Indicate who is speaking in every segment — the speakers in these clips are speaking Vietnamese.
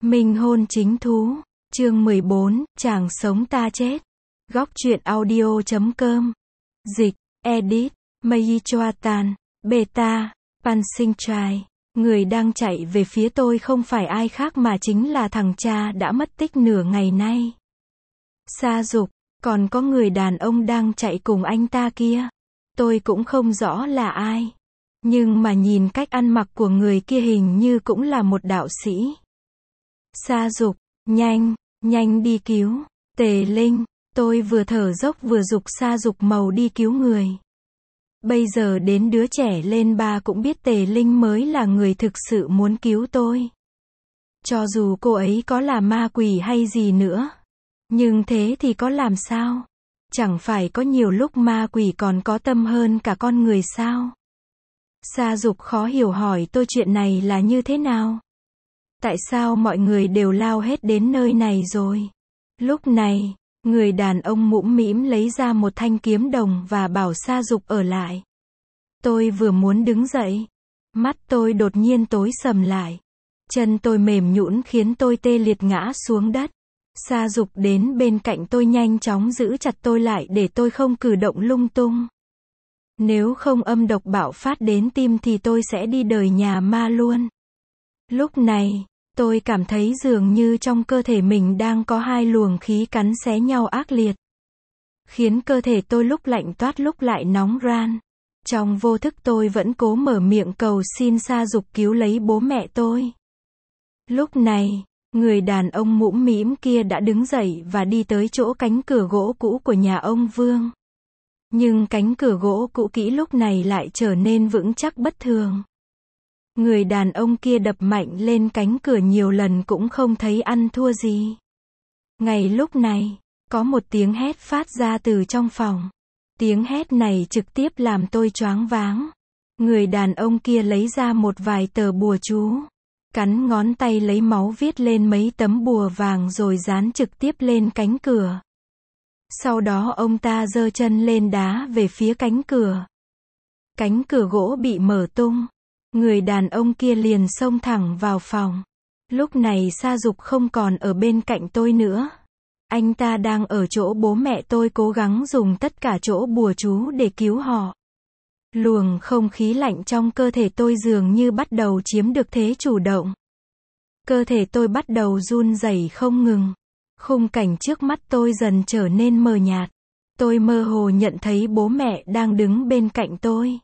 Speaker 1: Minh hôn chính thú, chương 14, chàng sống ta chết. Góc truyện audio.com. Dịch, edit, Mei Choatan, beta, Pan Sinh Trai. Người đang chạy về phía tôi không phải ai khác mà chính là thằng cha đã mất tích nửa ngày nay. Sa Dục, còn có người đàn ông đang chạy cùng anh ta kia. Tôi cũng không rõ là ai. Nhưng mà nhìn cách ăn mặc của người kia hình như cũng là một đạo sĩ. Sa Dục, nhanh đi cứu. Tề Linh, tôi vừa thở dốc vừa giục Sa Dục màu đi cứu người. Bây giờ đến đứa trẻ lên 3 cũng biết Tề Linh mới là người thực sự muốn cứu tôi. Cho dù cô ấy có là ma quỷ hay gì nữa. Nhưng thế thì có làm sao? Chẳng phải có nhiều lúc ma quỷ còn có tâm hơn cả con người sao? Sa Dục khó hiểu hỏi tôi chuyện này là như thế nào? Tại sao mọi người đều lao hết đến nơi này rồi? Lúc này, người đàn ông mũm mĩm lấy ra một thanh kiếm đồng và bảo Sa Dục ở lại. Tôi vừa muốn đứng dậy, mắt tôi đột nhiên tối sầm lại. Chân tôi mềm nhũn khiến tôi tê liệt ngã xuống đất. Sa Dục đến bên cạnh tôi nhanh chóng giữ chặt tôi lại để tôi không cử động lung tung. Nếu không âm độc bạo phát đến tim thì tôi sẽ đi đời nhà ma luôn. Lúc này, tôi cảm thấy dường như trong cơ thể mình đang có hai luồng khí cắn xé nhau ác liệt. Khiến cơ thể tôi lúc lạnh toát lúc lại nóng ran. Trong vô thức tôi vẫn cố mở miệng cầu xin Sa Dục cứu lấy bố mẹ tôi. Lúc này, người đàn ông mũm mĩm kia đã đứng dậy và đi tới chỗ cánh cửa gỗ cũ của nhà ông Vương. Nhưng cánh cửa gỗ cũ kỹ lúc này lại trở nên vững chắc bất thường. Người đàn ông kia đập mạnh lên cánh cửa nhiều lần cũng không thấy ăn thua gì. Ngay lúc này, có một tiếng hét phát ra từ trong phòng. Tiếng hét này trực tiếp làm tôi choáng váng. Người đàn ông kia lấy ra một vài tờ bùa chú. Cắn ngón tay lấy máu viết lên mấy tấm bùa vàng rồi dán trực tiếp lên cánh cửa. Sau đó ông ta giơ chân lên đá về phía cánh cửa. Cánh cửa gỗ bị mở tung. Người đàn ông kia liền xông thẳng vào phòng. Lúc này Sa Dục không còn ở bên cạnh tôi nữa. Anh ta đang ở chỗ bố mẹ tôi cố gắng dùng tất cả chỗ bùa chú để cứu họ. Luồng không khí lạnh trong cơ thể tôi dường như bắt đầu chiếm được thế chủ động. Cơ thể tôi bắt đầu run rẩy không ngừng. Khung cảnh trước mắt tôi dần trở nên mờ nhạt. Tôi mơ hồ nhận thấy bố mẹ đang đứng bên cạnh tôi.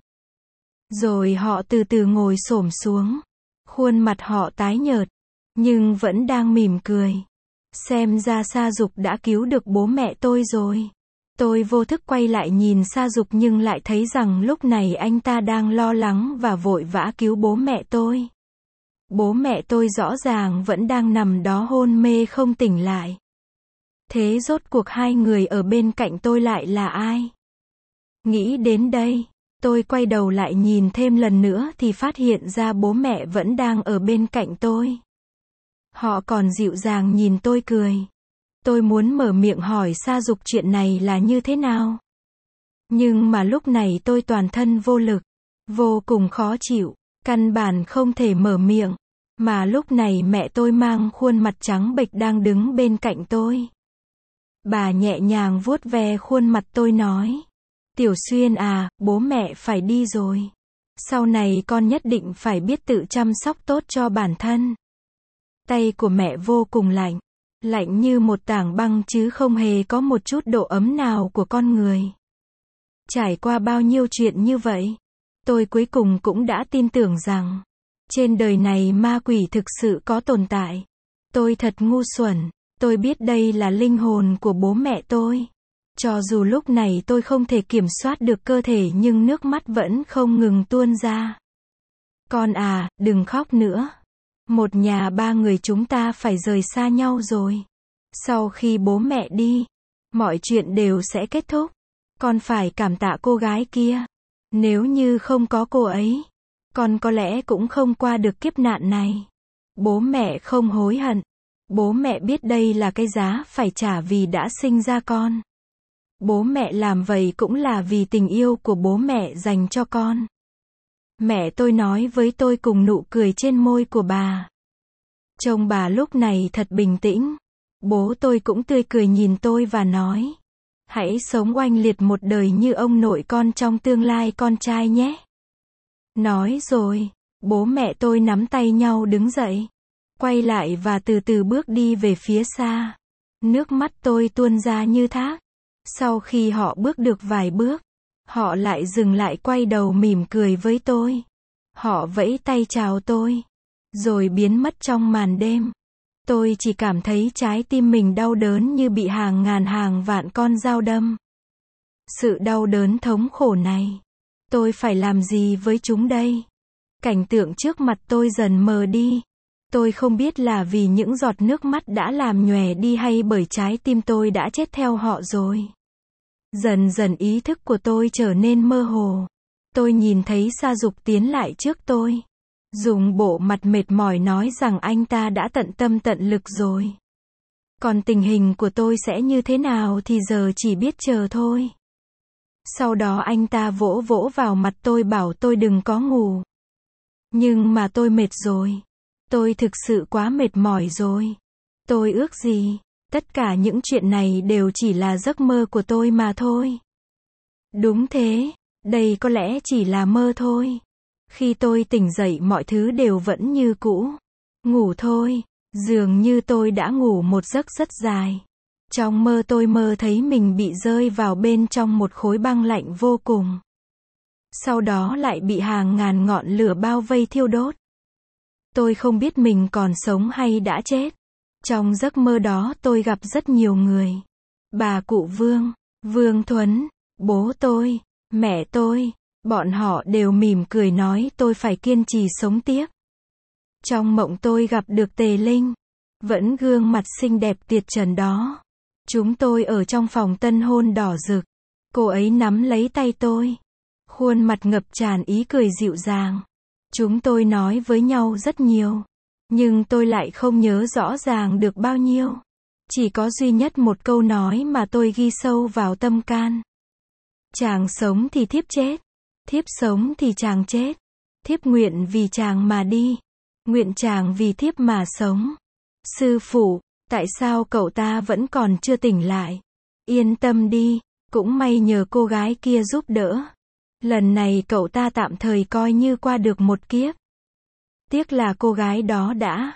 Speaker 1: Rồi họ từ từ ngồi xổm xuống. Khuôn mặt họ tái nhợt, nhưng vẫn đang mỉm cười. Xem ra Sa Dục đã cứu được bố mẹ tôi rồi. Tôi vô thức quay lại nhìn Sa Dục nhưng lại thấy rằng lúc này anh ta đang lo lắng và vội vã cứu bố mẹ tôi. Bố mẹ tôi rõ ràng vẫn đang nằm đó hôn mê không tỉnh lại. Thế rốt cuộc hai người ở bên cạnh tôi lại là ai? Nghĩ đến đây, tôi quay đầu lại nhìn thêm lần nữa thì phát hiện ra bố mẹ vẫn đang ở bên cạnh tôi. Họ còn dịu dàng nhìn tôi cười. Tôi muốn mở miệng hỏi Sa Dục chuyện này là như thế nào. Nhưng mà lúc này tôi toàn thân vô lực, vô cùng khó chịu, căn bản không thể mở miệng. Mà lúc này mẹ tôi mang khuôn mặt trắng bệch đang đứng bên cạnh tôi. Bà nhẹ nhàng vuốt ve khuôn mặt tôi nói. Tiểu Xuyên à, bố mẹ phải đi rồi. Sau này con nhất định phải biết tự chăm sóc tốt cho bản thân. Tay của mẹ vô cùng lạnh. Lạnh như một tảng băng chứ không hề có một chút độ ấm nào của con người. Trải qua bao nhiêu chuyện như vậy, tôi cuối cùng cũng đã tin tưởng rằng trên đời này ma quỷ thực sự có tồn tại. Tôi thật ngu xuẩn. Tôi biết đây là linh hồn của bố mẹ tôi. Cho dù lúc này tôi không thể kiểm soát được cơ thể nhưng nước mắt vẫn không ngừng tuôn ra. Con à, đừng khóc nữa. Một nhà 3 người chúng ta phải rời xa nhau rồi. Sau khi bố mẹ đi, mọi chuyện đều sẽ kết thúc. Con phải cảm tạ cô gái kia. Nếu như không có cô ấy, con có lẽ cũng không qua được kiếp nạn này. Bố mẹ không hối hận. Bố mẹ biết đây là cái giá phải trả vì đã sinh ra con. Bố mẹ làm vậy cũng là vì tình yêu của bố mẹ dành cho con. Mẹ tôi nói với tôi cùng nụ cười trên môi của bà. Trông bà lúc này thật bình tĩnh. Bố tôi cũng tươi cười nhìn tôi và nói. Hãy sống oanh liệt một đời như ông nội con trong tương lai con trai nhé. Nói rồi, bố mẹ tôi nắm tay nhau đứng dậy. Quay lại và từ từ bước đi về phía xa. Nước mắt tôi tuôn ra như thác. Sau khi họ bước được vài bước, họ lại dừng lại quay đầu mỉm cười với tôi. Họ vẫy tay chào tôi, rồi biến mất trong màn đêm. Tôi chỉ cảm thấy trái tim mình đau đớn như bị hàng ngàn hàng vạn con dao đâm. Sự đau đớn thống khổ này, tôi phải làm gì với chúng đây? Cảnh tượng trước mặt tôi dần mờ đi. Tôi không biết là vì những giọt nước mắt đã làm nhòe đi hay bởi trái tim tôi đã chết theo họ rồi. Dần dần ý thức của tôi trở nên mơ hồ. Tôi nhìn thấy Sa Dục tiến lại trước tôi. Dùng bộ mặt mệt mỏi nói rằng anh ta đã tận tâm tận lực rồi. Còn tình hình của tôi sẽ như thế nào thì giờ chỉ biết chờ thôi. Sau đó anh ta vỗ vỗ vào mặt tôi bảo tôi đừng có ngủ. Nhưng mà tôi mệt rồi. Tôi thực sự quá mệt mỏi rồi. Tôi ước gì, tất cả những chuyện này đều chỉ là giấc mơ của tôi mà thôi. Đúng thế, đây có lẽ chỉ là mơ thôi. Khi tôi tỉnh dậy mọi thứ đều vẫn như cũ. Ngủ thôi, dường như tôi đã ngủ một giấc rất dài. Trong mơ tôi mơ thấy mình bị rơi vào bên trong một khối băng lạnh vô cùng. Sau đó lại bị hàng ngàn ngọn lửa bao vây thiêu đốt. Tôi không biết mình còn sống hay đã chết. Trong giấc mơ đó tôi gặp rất nhiều người. Bà cụ Vương, Vương Thuấn, bố tôi, mẹ tôi, bọn họ đều mỉm cười nói tôi phải kiên trì sống tiếp. Trong mộng tôi gặp được Tề Linh, vẫn gương mặt xinh đẹp tuyệt trần đó. Chúng tôi ở trong phòng tân hôn đỏ rực. Cô ấy nắm lấy tay tôi. Khuôn mặt ngập tràn ý cười dịu dàng. Chúng tôi nói với nhau rất nhiều. Nhưng tôi lại không nhớ rõ ràng được bao nhiêu. Chỉ có duy nhất một câu nói mà tôi ghi sâu vào tâm can. Chàng sống thì thiếp chết. Thiếp sống thì chàng chết. Thiếp nguyện vì chàng mà đi. Nguyện chàng vì thiếp mà sống. Sư phụ, tại sao cậu ta vẫn còn chưa tỉnh lại? Yên tâm đi, cũng may nhờ cô gái kia giúp đỡ. Lần này cậu ta tạm thời coi như qua được một kiếp. Tiếc là cô gái đó đã.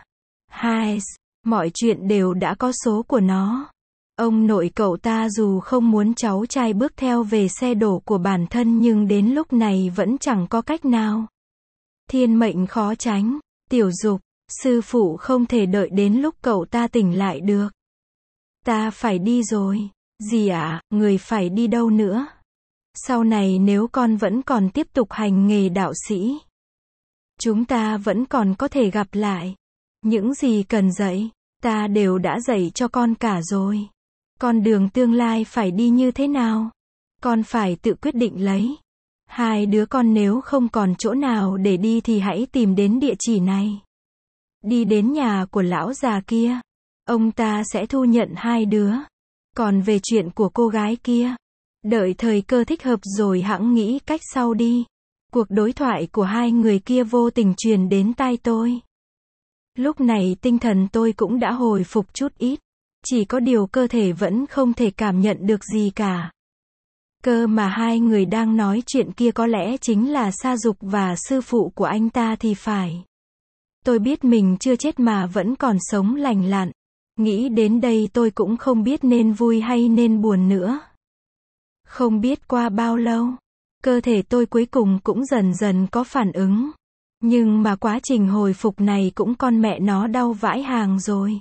Speaker 1: Mọi chuyện đều đã có số của nó. Ông nội cậu ta dù không muốn cháu trai bước theo về xe đổ của bản thân nhưng đến lúc này vẫn chẳng có cách nào. Thiên mệnh khó tránh. Tiểu Dục, sư phụ không thể đợi đến lúc cậu ta tỉnh lại được. Ta phải đi rồi. Dì ạ, người phải đi đâu nữa? Sau này nếu con vẫn còn tiếp tục hành nghề đạo sĩ, chúng ta vẫn còn có thể gặp lại. Những gì cần dạy, ta đều đã dạy cho con cả rồi. Con đường tương lai phải đi như thế nào? Con phải tự quyết định lấy. Hai đứa con nếu không còn chỗ nào để đi thì hãy tìm đến địa chỉ này. Đi đến nhà của lão già kia. Ông ta sẽ thu nhận hai đứa. Còn về chuyện của cô gái kia, đợi thời cơ thích hợp rồi hẵng nghĩ cách sau đi. Cuộc đối thoại của hai người kia vô tình truyền đến tai tôi. Lúc này tinh thần tôi cũng đã hồi phục chút ít. Chỉ có điều cơ thể vẫn không thể cảm nhận được gì cả. Cơ mà hai người đang nói chuyện kia có lẽ chính là Sa Dục và sư phụ của anh ta thì phải. Tôi biết mình chưa chết mà vẫn còn sống lành lặn. Nghĩ đến đây tôi cũng không biết nên vui hay nên buồn nữa. Không biết qua bao lâu, cơ thể tôi cuối cùng cũng dần dần có phản ứng. Nhưng mà quá trình hồi phục này cũng con mẹ nó đau vãi hàng rồi.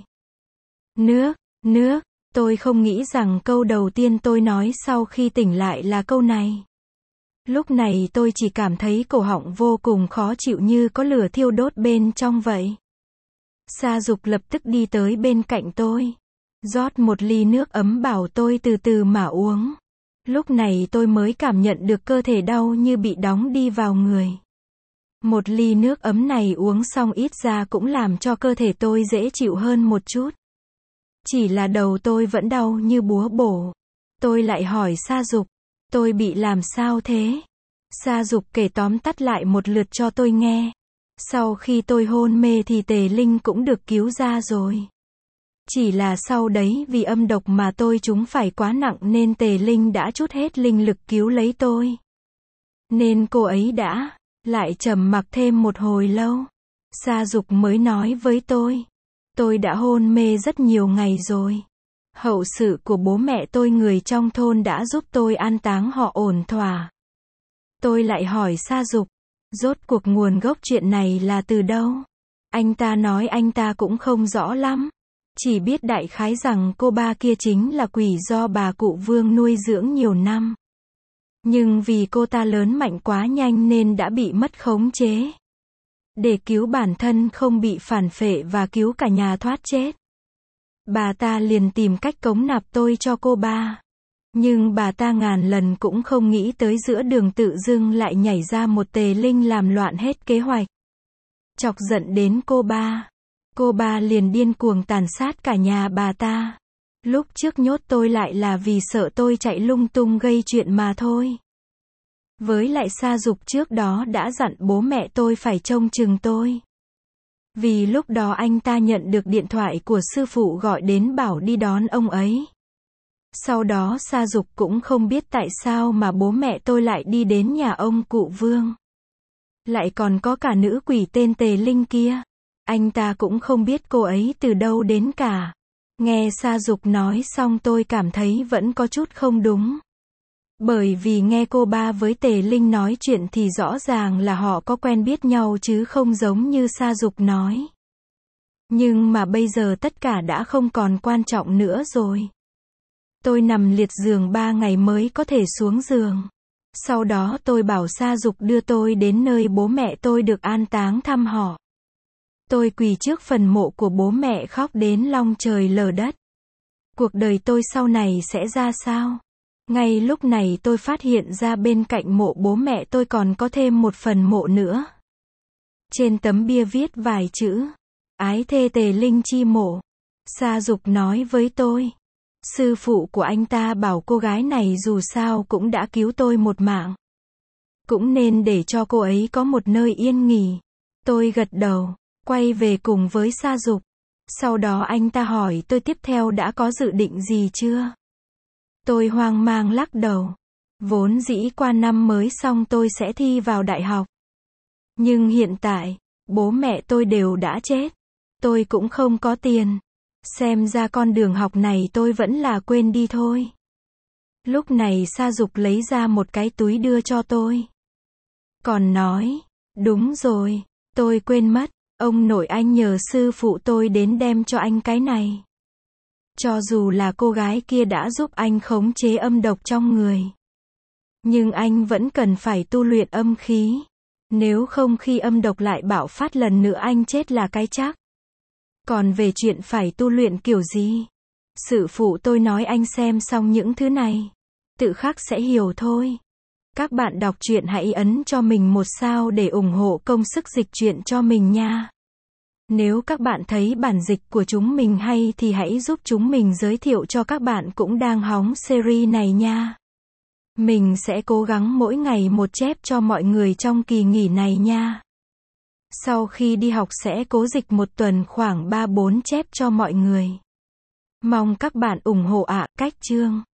Speaker 1: Nước, tôi không nghĩ rằng câu đầu tiên tôi nói sau khi tỉnh lại là câu này. Lúc này tôi chỉ cảm thấy cổ họng vô cùng khó chịu như có lửa thiêu đốt bên trong vậy. Sa Dục lập tức đi tới bên cạnh tôi. Rót một ly nước ấm bảo tôi từ từ mà uống. Lúc này tôi mới cảm nhận được cơ thể đau như bị đóng đi vào người. Một ly nước ấm này uống xong ít ra cũng làm cho cơ thể tôi dễ chịu hơn một chút. Chỉ là đầu tôi vẫn đau như búa bổ. Tôi lại hỏi Sa Dục, tôi bị làm sao thế? Sa Dục kể tóm tắt lại một lượt cho tôi nghe. Sau khi tôi hôn mê thì Tề Linh cũng được cứu ra rồi. Chỉ là sau đấy vì âm độc mà tôi trúng phải quá nặng nên Tề Linh đã trút hết linh lực cứu lấy tôi. Nên cô ấy đã lại trầm mặc thêm một hồi lâu. Sa Dục mới nói với tôi đã hôn mê rất nhiều ngày rồi. Hậu sự của bố mẹ tôi người trong thôn đã giúp tôi an táng họ ổn thỏa. Tôi lại hỏi Sa Dục, rốt cuộc nguồn gốc chuyện này là từ đâu? Anh ta nói anh ta cũng không rõ lắm. Chỉ biết đại khái rằng cô ba kia chính là quỷ do bà cụ Vương nuôi dưỡng nhiều năm. Nhưng vì cô ta lớn mạnh quá nhanh nên đã bị mất khống chế. Để cứu bản thân không bị phản phệ và cứu cả nhà thoát chết, bà ta liền tìm cách cống nạp tôi cho cô ba. Nhưng bà ta ngàn lần cũng không nghĩ tới giữa đường tự dưng lại nhảy ra một Tề Linh làm loạn hết kế hoạch. Chọc giận đến cô ba. Cô ba liền điên cuồng tàn sát cả nhà bà ta. Lúc trước nhốt tôi lại là vì sợ tôi chạy lung tung gây chuyện mà thôi. Với lại Sa Dục trước đó đã dặn bố mẹ tôi phải trông chừng tôi. Vì lúc đó anh ta nhận được điện thoại của sư phụ gọi đến bảo đi đón ông ấy. Sau đó Sa Dục cũng không biết tại sao mà bố mẹ tôi lại đi đến nhà ông cụ Vương. Lại còn có cả nữ quỷ tên Tề Linh kia. Anh ta cũng không biết cô ấy từ đâu đến cả. Nghe Sa Dục nói xong tôi cảm thấy vẫn có chút không đúng. Bởi vì nghe cô ba với Tề Linh nói chuyện thì rõ ràng là họ có quen biết nhau chứ không giống như Sa Dục nói. Nhưng mà bây giờ tất cả đã không còn quan trọng nữa rồi. Tôi nằm liệt giường 3 ngày mới có thể xuống giường. Sau đó tôi bảo Sa Dục đưa tôi đến nơi bố mẹ tôi được an táng thăm họ. Tôi quỳ trước phần mộ của bố mẹ khóc đến long trời lở đất. Cuộc đời tôi sau này sẽ ra sao? Ngay lúc này tôi phát hiện ra bên cạnh mộ bố mẹ tôi còn có thêm một phần mộ nữa. Trên tấm bia viết vài chữ: Ái thê Tề Linh chi mộ. Sa Dục nói với tôi. Sư phụ của anh ta bảo cô gái này dù sao cũng đã cứu tôi một mạng. Cũng nên để cho cô ấy có một nơi yên nghỉ. Tôi gật đầu, quay về cùng với Sa Dục. Sau đó anh ta hỏi tôi tiếp theo đã có dự định gì chưa? Tôi hoang mang lắc đầu. Vốn dĩ qua năm mới xong tôi sẽ thi vào đại học. Nhưng hiện tại, bố mẹ tôi đều đã chết. Tôi cũng không có tiền. Xem ra con đường học này tôi vẫn là quên đi thôi. Lúc này Sa Dục lấy ra một cái túi đưa cho tôi. Còn nói, đúng rồi, tôi quên mất, ông nội anh nhờ sư phụ tôi đến đem cho anh cái này. Cho dù là cô gái kia đã giúp anh khống chế âm độc trong người, nhưng anh vẫn cần phải tu luyện âm khí. Nếu không khi âm độc lại bạo phát lần nữa anh chết là cái chắc. Còn về chuyện phải tu luyện kiểu gì? Sư phụ tôi nói anh xem xong những thứ này, tự khắc sẽ hiểu thôi. Các bạn đọc truyện hãy ấn cho mình một sao để ủng hộ công sức dịch truyện cho mình nha. Nếu các bạn thấy bản dịch của chúng mình hay thì hãy giúp chúng mình giới thiệu cho các bạn cũng đang hóng series này nha. Mình sẽ cố gắng mỗi ngày một chép cho mọi người trong kỳ nghỉ này nha. Sau khi đi học sẽ cố dịch một tuần khoảng 3-4 chép cho mọi người. Mong các bạn ủng hộ ạ. Cách chương